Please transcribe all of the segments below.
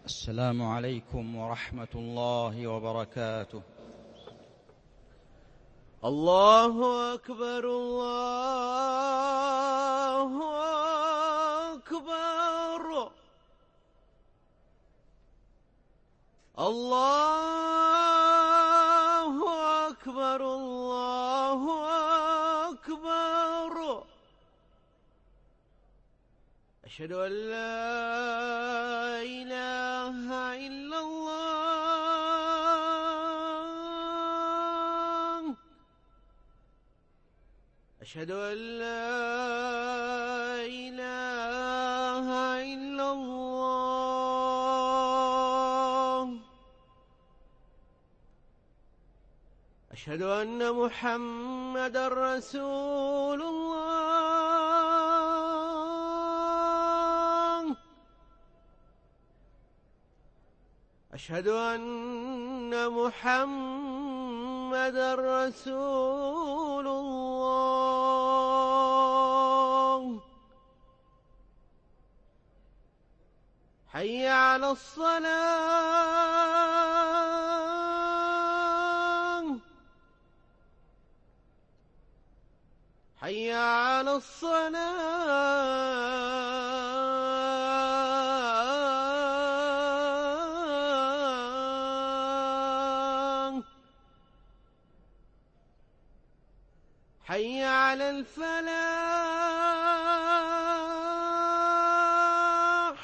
السلام عليكم ورحمة الله وبركاته. الله أكبر الله أكبر الله أكبر الله أكبر. أشهد أن لا إله إلا الله. أشهد أن لا إله إلا الله. أشهد أن محمدًا رسول الله. أشهد أن محمدًا رسول الله. حي على الصلاة. حي على الصلاة. حي على الفلاح.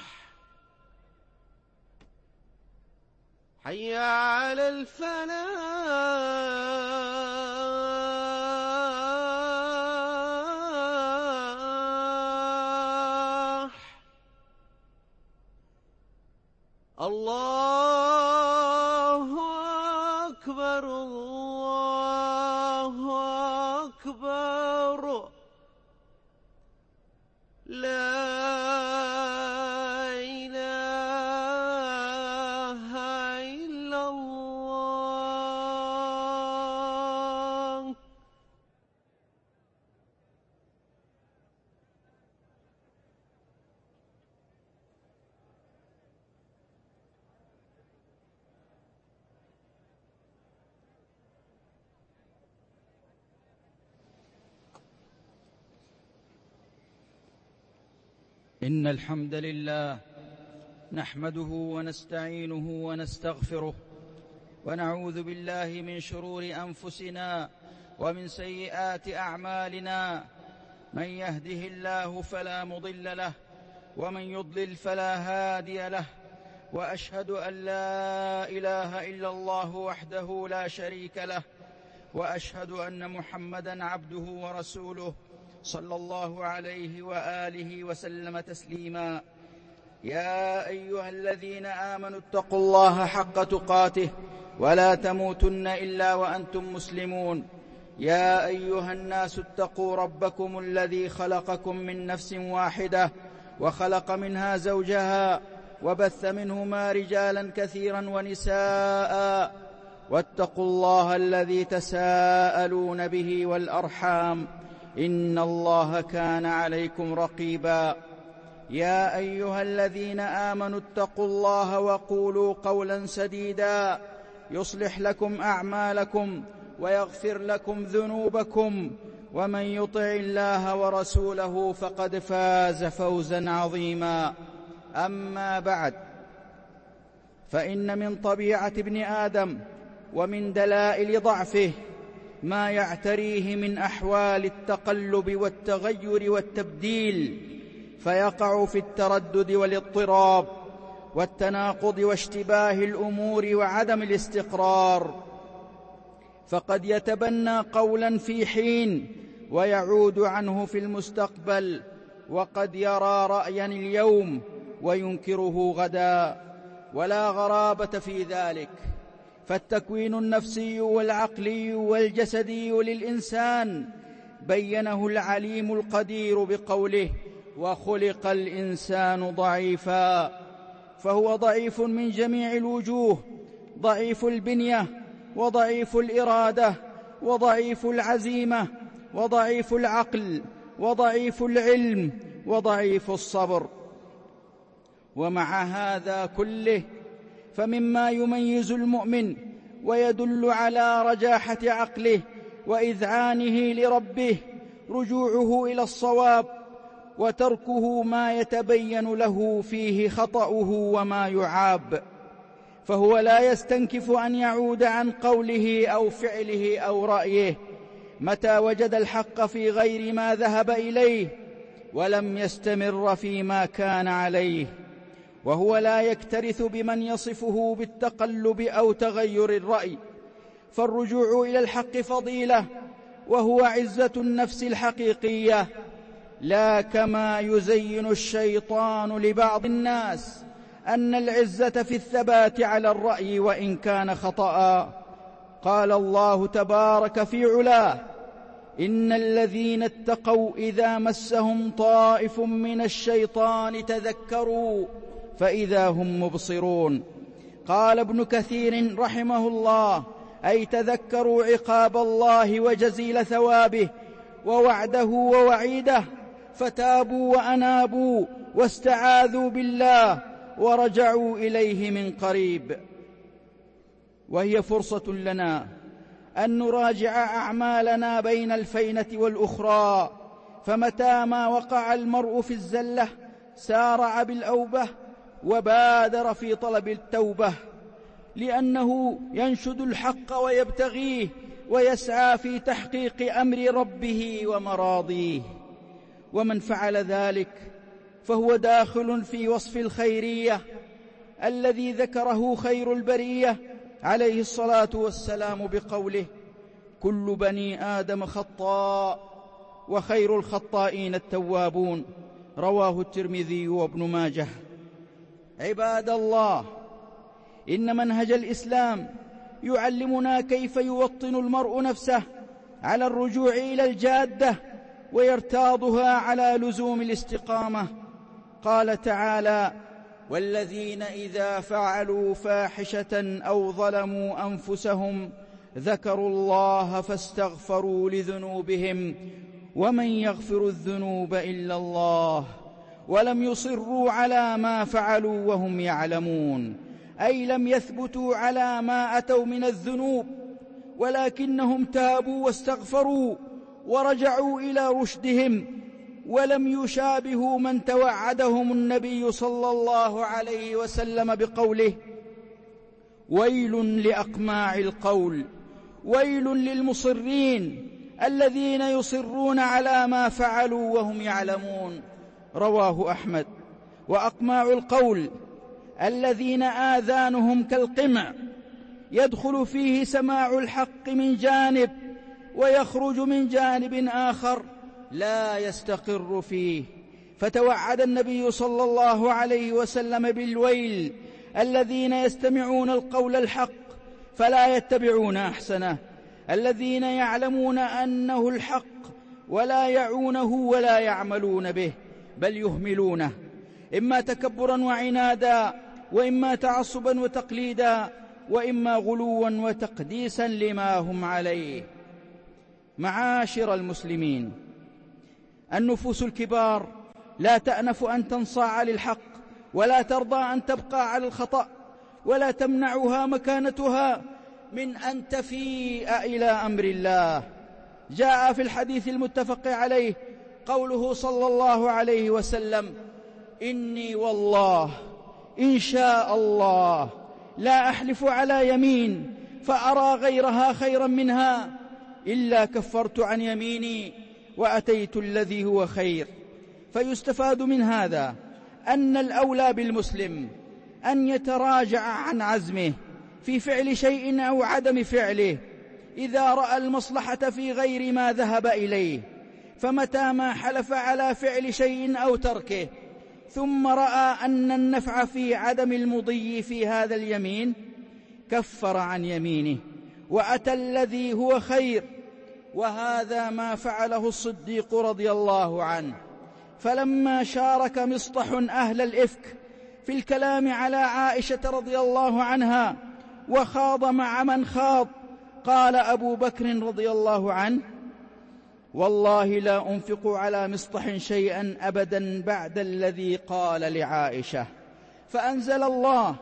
حي على الفلاح. الله أكبر الله أكبر. لا إله إلا الله. إن الحمد لله نحمده ونستعينه ونستغفره، ونعوذ بالله من شرور أنفسنا ومن سيئات أعمالنا. من يهده الله فلا مضل له، ومن يضلل فلا هادي له. وأشهد أن لا إله إلا الله وحده لا شريك له، وأشهد أن محمدًا عبده ورسوله صلى الله عليه وآله وسلم تسليما. يا أيها الذين آمنوا اتقوا الله حق تقاته ولا تموتن إلا وأنتم مسلمون. يا أيها الناس اتقوا ربكم الذي خلقكم من نفس واحدة، وخلق منها زوجها، وبث منهما رجالا كثيرا ونساء. واتقوا الله الذي تساءلون به والأرحام، إن الله كان عليكم رقيبا. يا أيها الذين آمنوا اتقوا الله وقولوا قولا سديدا يصلح لكم أعمالكم ويغفر لكم ذنوبكم، ومن يطع الله ورسوله فقد فاز فوزا عظيما. أما بعد، فإن من طبيعة ابن آدم ومن دلائل ضعفه ما يعتريه من أحوال التقلب والتغير والتبديل، فيقع في التردد والاضطراب والتناقض واشتباه الأمور وعدم الاستقرار. فقد يتبنى قولا في حين ويعود عنه في المستقبل، وقد يرى رأيا اليوم وينكره غدا، ولا غرابة في ذلك. فالتكوين النفسي والعقلي والجسدي للإنسان بينه العليم القدير بقوله: وخلق الإنسان ضعيفا. فهو ضعيف من جميع الوجوه، ضعيف البنية، وضعيف الإرادة، وضعيف العزيمة، وضعيف العقل، وضعيف العلم، وضعيف الصبر. ومع هذا كله فمما يميز المؤمن ويدل على رجاحة عقله وإذعانه لربه رجوعه إلى الصواب وتركه ما يتبين له فيه خطأه وما يعاب، فهو لا يستنكف أن يعود عن قوله أو فعله أو رأيه متى وجد الحق في غير ما ذهب إليه ولم يستمر فيما كان عليه، وهو لا يكترث بمن يصفه بالتقلب أو تغير الرأي، فالرجوع إلى الحق فضيلة وهو عزة النفس الحقيقية، لا كما يزين الشيطان لبعض الناس أن العزة في الثبات على الرأي وإن كان خطأ. قال الله تبارك في علاه: إن الذين اتقوا إذا مسهم طائف من الشيطان تذكروا فإذا هم مبصرون. قال ابن كثير رحمه الله: أي تذكروا عقاب الله وجزيل ثوابه ووعده ووعيده، فتابوا وأنابوا واستعاذوا بالله ورجعوا إليه من قريب. وهي فرصة لنا أن نراجع أعمالنا بين الفينة والأخرى، فمتى ما وقع المرء في الزلة سارع بالأوبة وبادر في طلب التوبة، لأنه ينشد الحق ويبتغيه ويسعى في تحقيق أمر ربه ومراضيه. ومن فعل ذلك فهو داخل في وصف الخيرية الذي ذكره خير البرية عليه الصلاة والسلام بقوله: كل بني آدم خطاء وخير الخطائين التوابون. رواه الترمذي وابن ماجه. عباد الله، إن منهج الإسلام يعلمنا كيف يوطن المرء نفسه على الرجوع إلى الجادة ويرتاضها على لزوم الاستقامة. قال تعالى: والذين إذا فعلوا فاحشة أو ظلموا أنفسهم ذكروا الله فاستغفروا لذنوبهم ومن يغفر الذنوب إلا الله ولم يصروا على ما فعلوا وهم يعلمون، أي لم يثبتوا على ما أتوا من الذنوب، ولكنهم تابوا واستغفروا ورجعوا إلى رشدهم، ولم يشابهوا من توعدهم النبي صلى الله عليه وسلم بقوله: ويل لأقماع القول، ويل للمصرين الذين يصرون على ما فعلوا وهم يعلمون. رواه أحمد. وأقماع القول الذين آذانهم كالقمع يدخل فيه سماع الحق من جانب ويخرج من جانب آخر لا يستقر فيه، فتوعد النبي صلى الله عليه وسلم بالويل الذين يستمعون القول الحق فلا يتبعون أحسنه، الذين يعلمون أنه الحق ولا يعونه ولا يعملون به بل يهملونه، إما تكبرا وعنادا، وإما تعصبا وتقليدا، وإما غلوا وتقديسا لما هم عليه. معاشر المسلمين، النفوس الكبار لا تأنف أن تنصاع للحق ولا ترضى أن تبقى على الخطأ، ولا تمنعها مكانتها من أن تفيء إلى أمر الله. جاء في الحديث المتفق عليه قوله صلى الله عليه وسلم: إني والله إن شاء الله لا أحلف على يمين فأرى غيرها خيرا منها إلا كفرت عن يميني وأتيت الذي هو خير. فيستفاد من هذا أن الأولى بالمسلم أن يتراجع عن عزمه في فعل شيء أو عدم فعله إذا رأى المصلحة في غير ما ذهب إليه، فمتى ما حلف على فعل شيء أو تركه ثم رأى أن النفع في عدم المضي في هذا اليمين كفر عن يمينه وأتى الذي هو خير. وهذا ما فعله الصديق رضي الله عنه، فلما شارك مصطح أهل الإفك في الكلام على عائشة رضي الله عنها وخاض مع من خاض، قال أبو بكر رضي الله عنه: والله لا أنفق على مصطح شيئا أبدا بعد الذي قال لعائشة. فأنزل الله: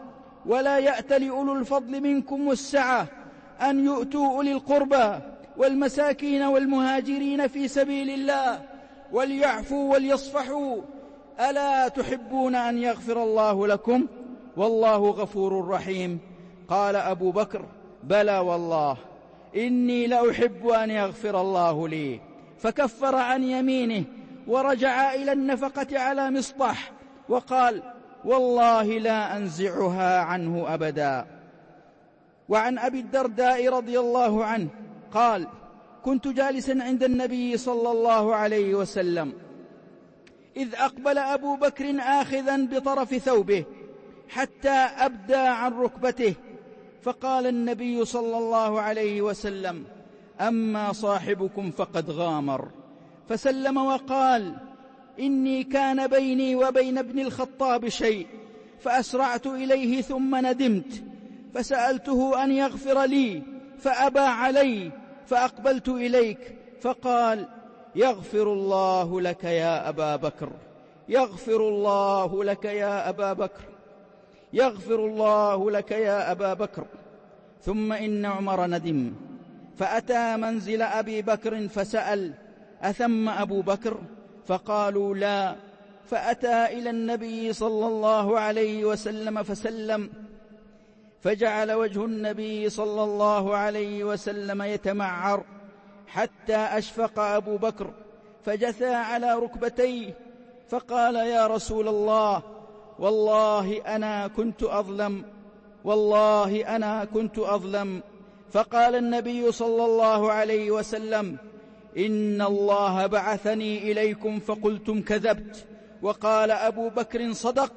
ولا يأتل أولو الفضل منكم والسعة أن يؤتوا أولي القربى والمساكين والمهاجرين في سبيل الله وليعفوا وليصفحوا ألا تحبون أن يغفر الله لكم والله غفور رحيم. قال أبو بكر: بلى والله، إني لأحب أن يغفر الله لي. فكفر عن يمينه ورجع إلى النفقة على مصطح وقال: والله لا أنزعها عنه أبدا. وعن أبي الدرداء رضي الله عنه قال: كنت جالسا عند النبي صلى الله عليه وسلم إذ أقبل أبو بكر آخذا بطرف ثوبه حتى أبدى عن ركبته، فقال النبي صلى الله عليه وسلم: أما صاحبكم فقد غامر. فسلم وقال: إني كان بيني وبين ابن الخطاب شيء فأسرعت إليه ثم ندمت فسألته أن يغفر لي فأبى علي، فأقبلت إليك فقال: يغفر الله لك يا أبا بكر، يغفر الله لك يا أبا بكر، يغفر الله لك يا أبا بكر. ثم إن عمر ندم فأتى منزل أبي بكر فسأل: أثم أبو بكر؟ فقالوا: لا. فأتى إلى النبي صلى الله عليه وسلم فسلم، فجعل وجه النبي صلى الله عليه وسلم يتمعر حتى أشفق أبو بكر فجثى على ركبتيه فقال: يا رسول الله، والله أنا كنت أظلم، والله أنا كنت أظلم. فقال النبي صلى الله عليه وسلم: إن الله بعثني إليكم فقلتم كذبت. وقال أبو بكر: صدق،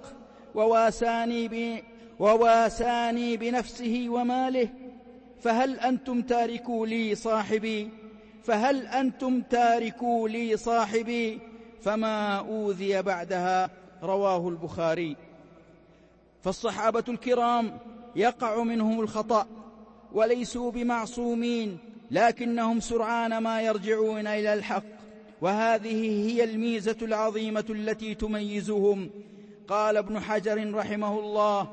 وواساني بنفسه وماله، فهل أنتم تاركوا لي صاحبي؟ فهل أنتم تاركوا لي صاحبي؟ فما أوذي بعدها. رواه البخاري. فالصحابة الكرام يقع منهم الخطأ وليسوا بمعصومين، لكنهم سرعان ما يرجعون إلى الحق، وهذه هي الميزة العظيمة التي تميزهم. قال ابن حجر رحمه الله: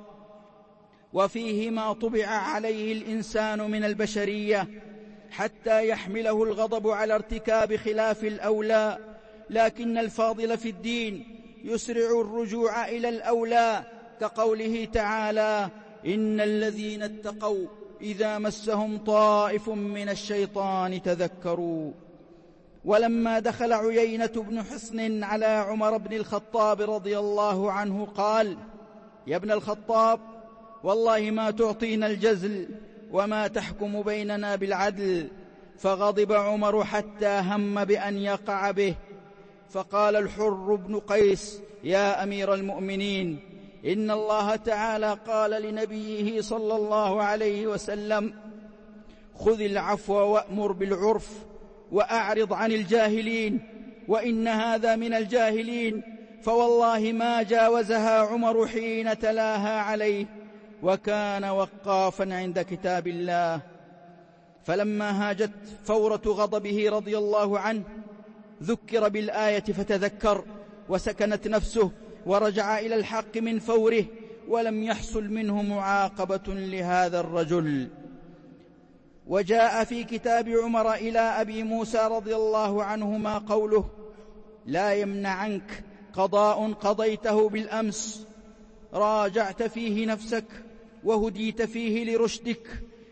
وفيه ما طبع عليه الإنسان من البشرية حتى يحمله الغضب على ارتكاب خلاف الأولى، لكن الفاضل في الدين يسرع الرجوع إلى الأولى، كقوله تعالى: إن الذين اتقوا إذا مسهم طائف من الشيطان تذكروا. ولما دخل عيينة بن حصن على عمر بن الخطاب رضي الله عنه قال: يا ابن الخطاب، والله ما تعطينا الجزل وما تحكم بيننا بالعدل. فغضب عمر حتى هم بأن يقع به. فقال الحر بن قيس: يا أمير المؤمنين، إن الله تعالى قال لنبيه صلى الله عليه وسلم: خذ العفو وأمر بالعرف وأعرض عن الجاهلين، وإن هذا من الجاهلين. فوالله ما جاوزها عمر حين تلاها عليه، وكان وقافا عند كتاب الله. فلما هاجت فورة غضبه رضي الله عنه ذكر بالآية فتذكر وسكنت نفسه ورجع إلى الحق من فوره، ولم يحصل منه معاقبة لهذا الرجل. وجاء في كتاب عمر إلى أبي موسى رضي الله عنهما قوله: لا يمنعنك قضاء قضيته بالأمس راجعت فيه نفسك وهديت فيه لرشدك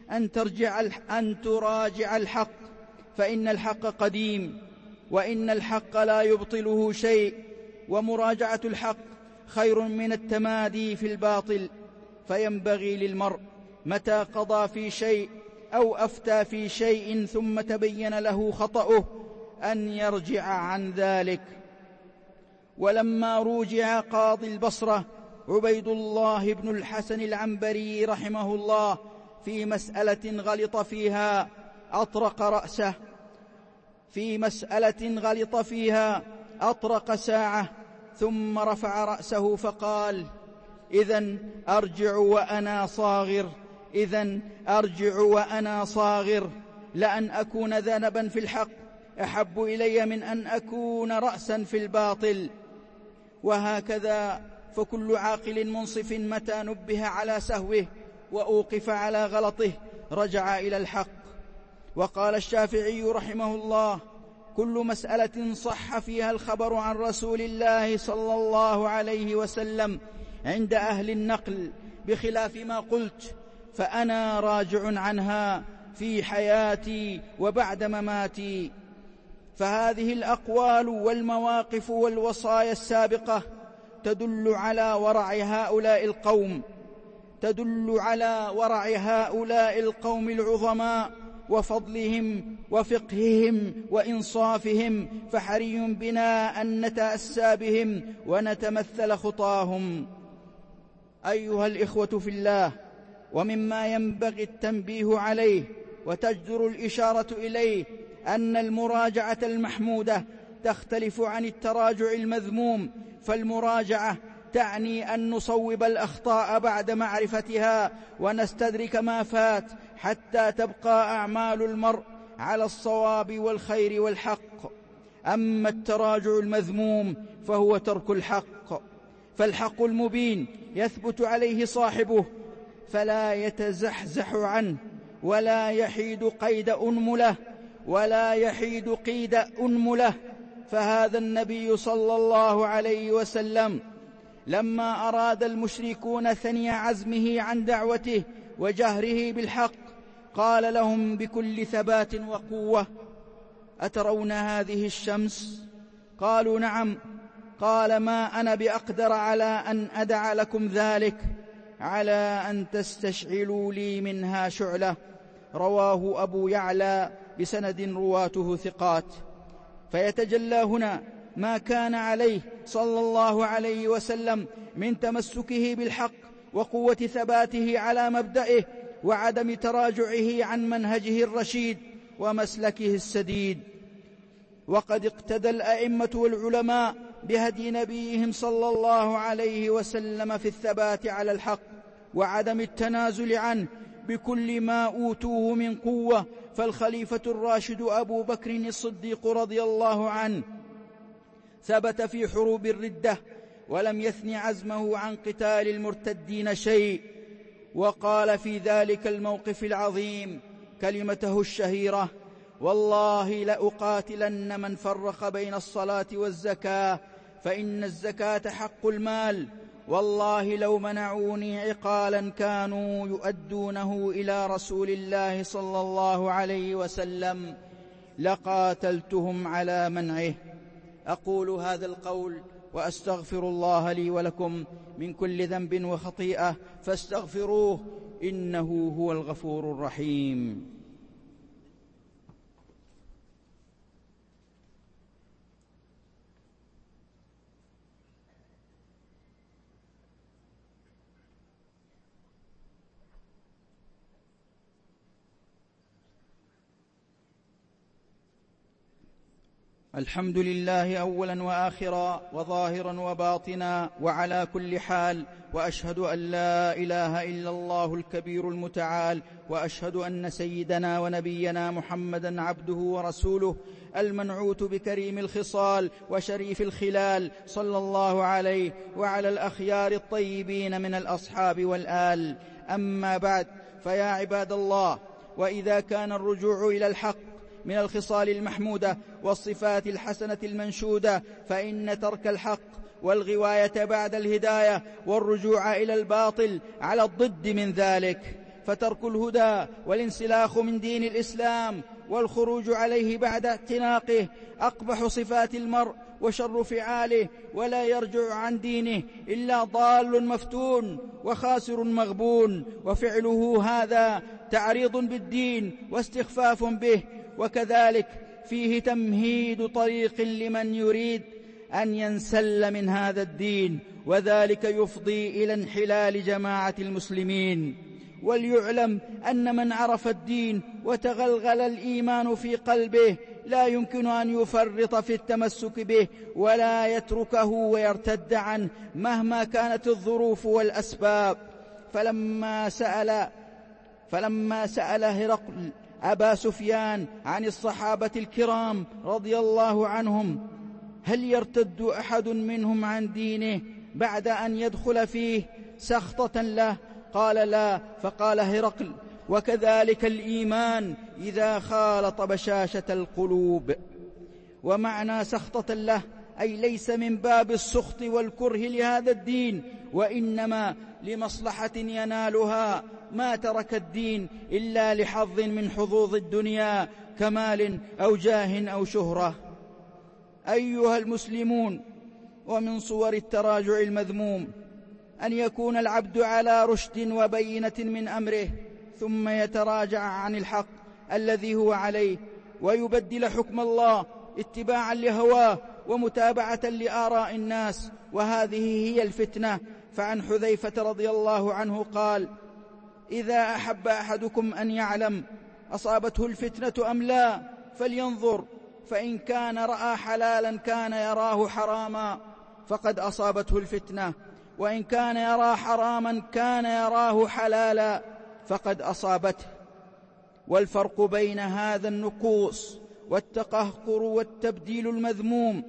أن تراجع الحق، فإن الحق قديم وإن الحق لا يبطله شيء، ومراجعة الحق خير من التمادي في الباطل. فينبغي للمرء متى قضى في شيء أو أفتى في شيء ثم تبين له خطأه أن يرجع عن ذلك. ولما روجع قاضي البصرة عبيد الله بن الحسن العنبري رحمه الله في مسألة غلط فيها أطرق ساعة ثم رفع رأسه فقال: إذن أرجع وأنا صاغر، لأن أكون ذنبا في الحق أحب إلي من أن أكون رأسا في الباطل. وهكذا فكل عاقل منصف متى نبه على سهوه وأوقف على غلطه رجع إلى الحق. وقال الشافعي رحمه الله: كل مسألة صح فيها الخبر عن رسول الله صلى الله عليه وسلم عند أهل النقل بخلاف ما قلت فأنا راجع عنها في حياتي وبعد مماتي. فهذه الأقوال والمواقف والوصايا السابقة تدل على ورع هؤلاء القوم العظماء وفضلهم وفقههم وإنصافهم، فحري بنا أن نتأسى بهم ونتمثل خطاهم. أيها الإخوة في الله، ومما ينبغي التنبيه عليه وتجدر الإشارة إليه أن المراجعة المحمودة تختلف عن التراجع المذموم. فالمراجعة تعني أن نصوب الأخطاء بعد معرفتها ونستدرك ما فات حتى تبقى أعمال المرء على الصواب والخير والحق. أما التراجع المذموم فهو ترك الحق، فالحق المبين يثبت عليه صاحبه فلا يتزحزح عنه ولا يحيد قيد أنمله. فهذا النبي صلى الله عليه وسلم لما أراد المشركون ثني عزمه عن دعوته وجهره بالحق قال لهم بكل ثبات وقوة: أترون هذه الشمس؟ قالوا: نعم. قال: ما أنا بأقدر على أن أدع لكم ذلك، على أن تستشعلوا لي منها شعلة. رواه أبو يعلى بسند رواته ثقات. فيتجلى هنا ما كان عليه صلى الله عليه وسلم من تمسكه بالحق وقوة ثباته على مبدئه وعدم تراجعه عن منهجه الرشيد ومسلكه السديد. وقد اقتدى الأئمة والعلماء بهدي نبيهم صلى الله عليه وسلم في الثبات على الحق وعدم التنازل عنه بكل ما أوتوه من قوة. فالخليفة الراشد أبو بكر الصديق رضي الله عنه ثبت في حروب الردة ولم يثن عزمه عن قتال المرتدين شيء، وقال في ذلك الموقف العظيم كلمته الشهيرة: والله لأقاتلن من فرق بين الصلاة والزكاة، فإن الزكاة حق المال، والله لو منعوني عقالا كانوا يؤدونه إلى رسول الله صلى الله عليه وسلم لقاتلتهم على منعه. أقول هذا القول وأستغفر الله لي ولكم من كل ذنب وخطيئة فاستغفروه إنه هو الغفور الرحيم. الحمد لله أولا وآخرا وظاهرا وباطنا وعلى كل حال، وأشهد أن لا إله إلا الله الكبير المتعال، وأشهد أن سيدنا ونبينا محمدا عبده ورسوله المنعوت بكريم الخصال وشريف الخلال، صلى الله عليه وعلى الأخيار الطيبين من الأصحاب والآل. أما بعد، فيا عباد الله، وإذا كان الرجوع إلى الحق من الخصال المحمودة والصفات الحسنة المنشودة، فإن ترك الحق والغواية بعد الهداية والرجوع إلى الباطل على الضد من ذلك. فترك الهدى والانسلاخ من دين الإسلام والخروج عليه بعد اعتناقه أقبح صفات المرء وشر فعاله، ولا يرجع عن دينه إلا ضال مفتون وخاسر مغبون، وفعله هذا تعريض بالدين واستخفاف به، وكذلك فيه تمهيد طريق لمن يريد أن ينسل من هذا الدين، وذلك يفضي إلى انحلال جماعة المسلمين. وليعلم أن من عرف الدين وتغلغل الإيمان في قلبه لا يمكن أن يفرط في التمسك به ولا يتركه ويرتد عنه مهما كانت الظروف والأسباب. فلما سأل هرقل أبا سفيان عن الصحابة الكرام رضي الله عنهم هل يرتد أحد منهم عن دينه بعد أن يدخل فيه سخطة له؟ قال لا. فقال هرقل: وكذلك الإيمان إذا خالط بشاشة القلوب. ومعنى سخطة له أي ليس من باب السخط والكره لهذا الدين، وإنما لمصلحة ينالها، ما ترك الدين إلا لحظ من حظوظ الدنيا كمال أو جاه أو شهرة. أيها المسلمون، ومن صور التراجع المذموم أن يكون العبد على رشد وبينة من أمره ثم يتراجع عن الحق الذي هو عليه ويبدل حكم الله اتباعا لهواه ومتابعة لآراء الناس، وهذه هي الفتنة. فعن حذيفة رضي الله عنه قال: إذا أحب أحدكم أن يعلم أصابته الفتنة أم لا فلينظر، فإن كان رأى حلالا كان يراه حراما فقد أصابته الفتنة، وإن كان يرى حراما كان يراه حلالا فقد أصابته. والفرق بين هذا النقوص والتقهقر والتبديل المذموم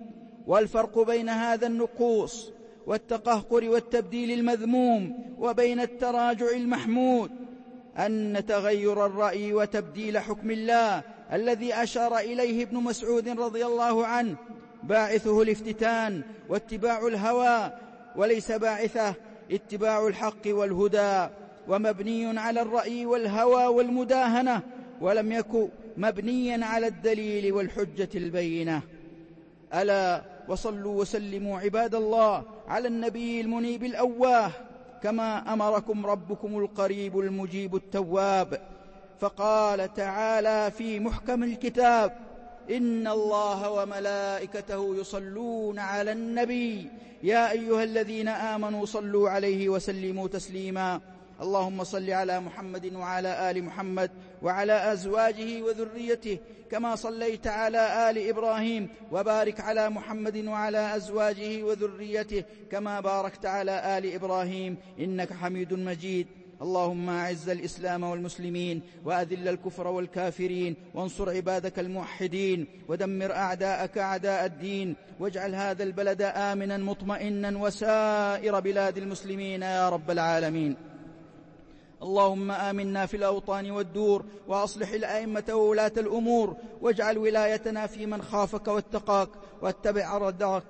وبين التراجع المحمود أن تغير الرأي وتبديل حكم الله الذي أشار إليه ابن مسعود رضي الله عنه باعثه الافتتان واتباع الهوى، وليس باعثه اتباع الحق والهدى، ومبني على الرأي والهوى والمداهنة، ولم يكن مبنيا على الدليل والحجة البينة. ألا وصلوا وسلموا عباد الله على النبي المنيب الأواه، كما أمركم ربكم القريب المجيب التواب. فقال تعالى في محكم الكتاب: إن الله وملائكته يصلون على النبي يا أيها الذين آمنوا صلوا عليه وسلموا تسليما. اللهم صل على محمد وعلى آل محمد وعلى أزواجه وذريته كما صليت على آل إبراهيم، وبارك على محمد وعلى أزواجه وذريته كما باركت على آل إبراهيم إنك حميد مجيد. اللهم أعز الإسلام والمسلمين وأذل الكفر والكافرين، وانصر عبادك الموحدين، ودمر أعداءك أعداء الدين، واجعل هذا البلد آمنا مطمئنا وسائر بلاد المسلمين يا رب العالمين. اللهم آمنا في الأوطان والدور، وأصلح الأئمة وولاة الأمور، واجعل ولايتنا في من خافك واتقاك واتبع رضاك،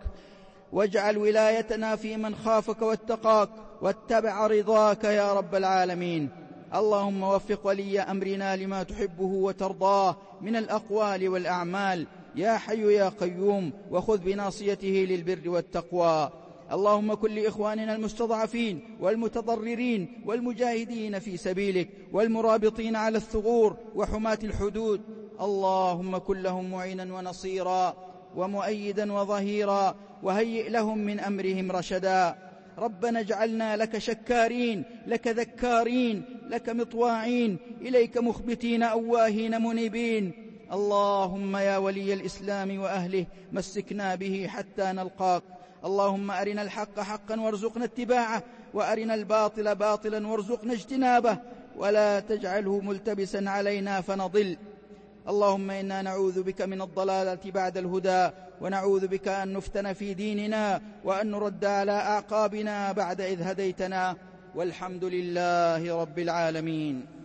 واتبع رضاك يا رب العالمين. اللهم وفق ولي أمرنا لما تحبه وترضاه من الأقوال والأعمال يا حي يا قيوم، وخذ بناصيته للبر والتقوى. اللهم كن لإخواننا المستضعفين والمتضررين والمجاهدين في سبيلك والمرابطين على الثغور وحماة الحدود، اللهم كن لهم معينا ونصيرا ومؤيدا وظهيرا، وهيئ لهم من أمرهم رشدا. ربنا اجعلنا لك شكارين، لك ذكارين، لك مطواعين، إليك مخبتين أواهين منيبين. اللهم يا ولي الإسلام وأهله مسكنا به حتى نلقاك. اللهم أرنا الحق حقا وارزقنا اتباعه، وأرنا الباطل باطلا وارزقنا اجتنابه، ولا تجعله ملتبسا علينا فنضل. اللهم إنا نعوذ بك من الضلالة بعد الهدى، ونعوذ بك أن نفتن في ديننا، وأن نرد على أعقابنا بعد إذ هديتنا، والحمد لله رب العالمين.